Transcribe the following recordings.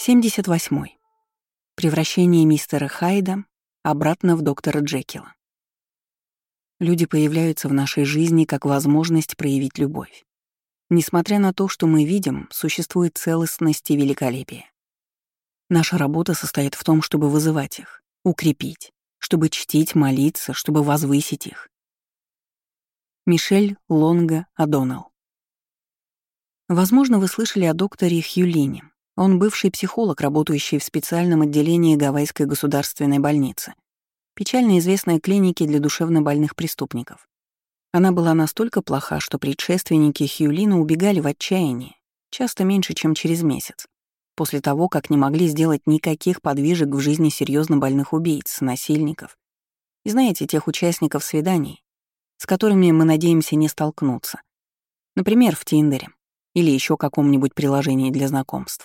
78. Превращение мистера Хайда обратно в доктора Джекила. Люди появляются в нашей жизни как возможность проявить любовь. Несмотря на то, что мы видим, существует целостность и великолепие. Наша работа состоит в том, чтобы вызывать их, укрепить, чтобы чтить, молиться, чтобы возвысить их. Мишель Лонго О'Доннелл. Возможно, вы слышали о докторе Хьюлине. Он бывший психолог, работающий в специальном отделении Гавайской государственной больницы, печально известной клинике для душевнобольных преступников. Она была настолько плоха, что предшественники Хьюлина убегали в отчаянии, часто меньше, чем через месяц, после того, как не могли сделать никаких подвижек в жизни серьезно больных убийц, насильников и, знаете, тех участников свиданий, с которыми мы надеемся не столкнуться, например, в Тиндере или еще каком-нибудь приложении для знакомств.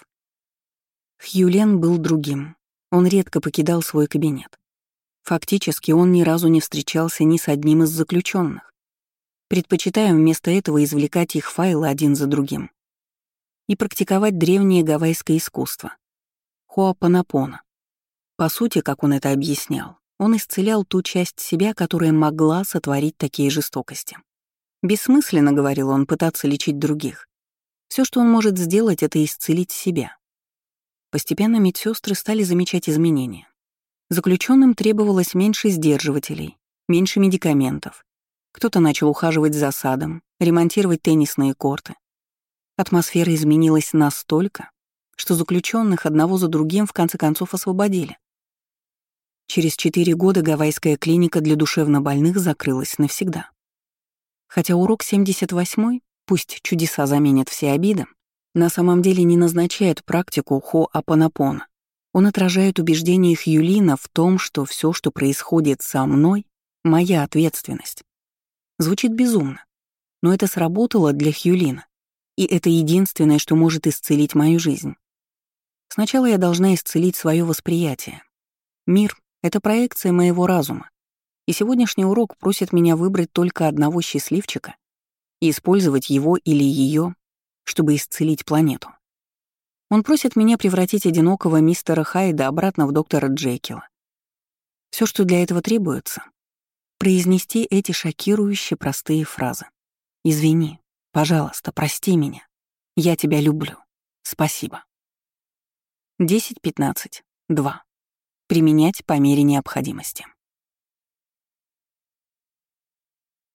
Хьюлен был другим. Он редко покидал свой кабинет. Фактически он ни разу не встречался ни с одним из заключенных, предпочитая вместо этого извлекать их файлы один за другим и практиковать древнее гавайское искусство — хоапонапоно. По сути, как он это объяснял, он исцелял ту часть себя, которая могла сотворить такие жестокости. Бессмысленно, говорил он, пытаться лечить других. Все, что он может сделать, — это исцелить себя. Постепенно медсестры стали замечать изменения. Заключенным требовалось меньше сдерживателей, меньше медикаментов. Кто-то начал ухаживать за садом, ремонтировать теннисные корты. Атмосфера изменилась настолько, что заключенных одного за другим в конце концов освободили. Через 4 года гавайская клиника для душевнобольных закрылась навсегда. Хотя урок 78, пусть чудеса заменят все обиды, на самом деле не назначает практику хоапонапоно. Он отражает убеждение Хьюлина в том, что все, что происходит со мной, — моя ответственность. Звучит безумно, но это сработало для Хьюлина, и это единственное, что может исцелить мою жизнь. Сначала я должна исцелить свое восприятие. Мир — это проекция моего разума, и сегодняшний урок просит меня выбрать только одного счастливчика и использовать его или ее, чтобы исцелить планету. Он просит меня превратить одинокого мистера Хайда обратно в доктора Джекила. Все, что для этого требуется — произнести эти шокирующие простые фразы. «Извини, пожалуйста, прости меня. Я тебя люблю. Спасибо». 10-15-2. Применять по мере необходимости.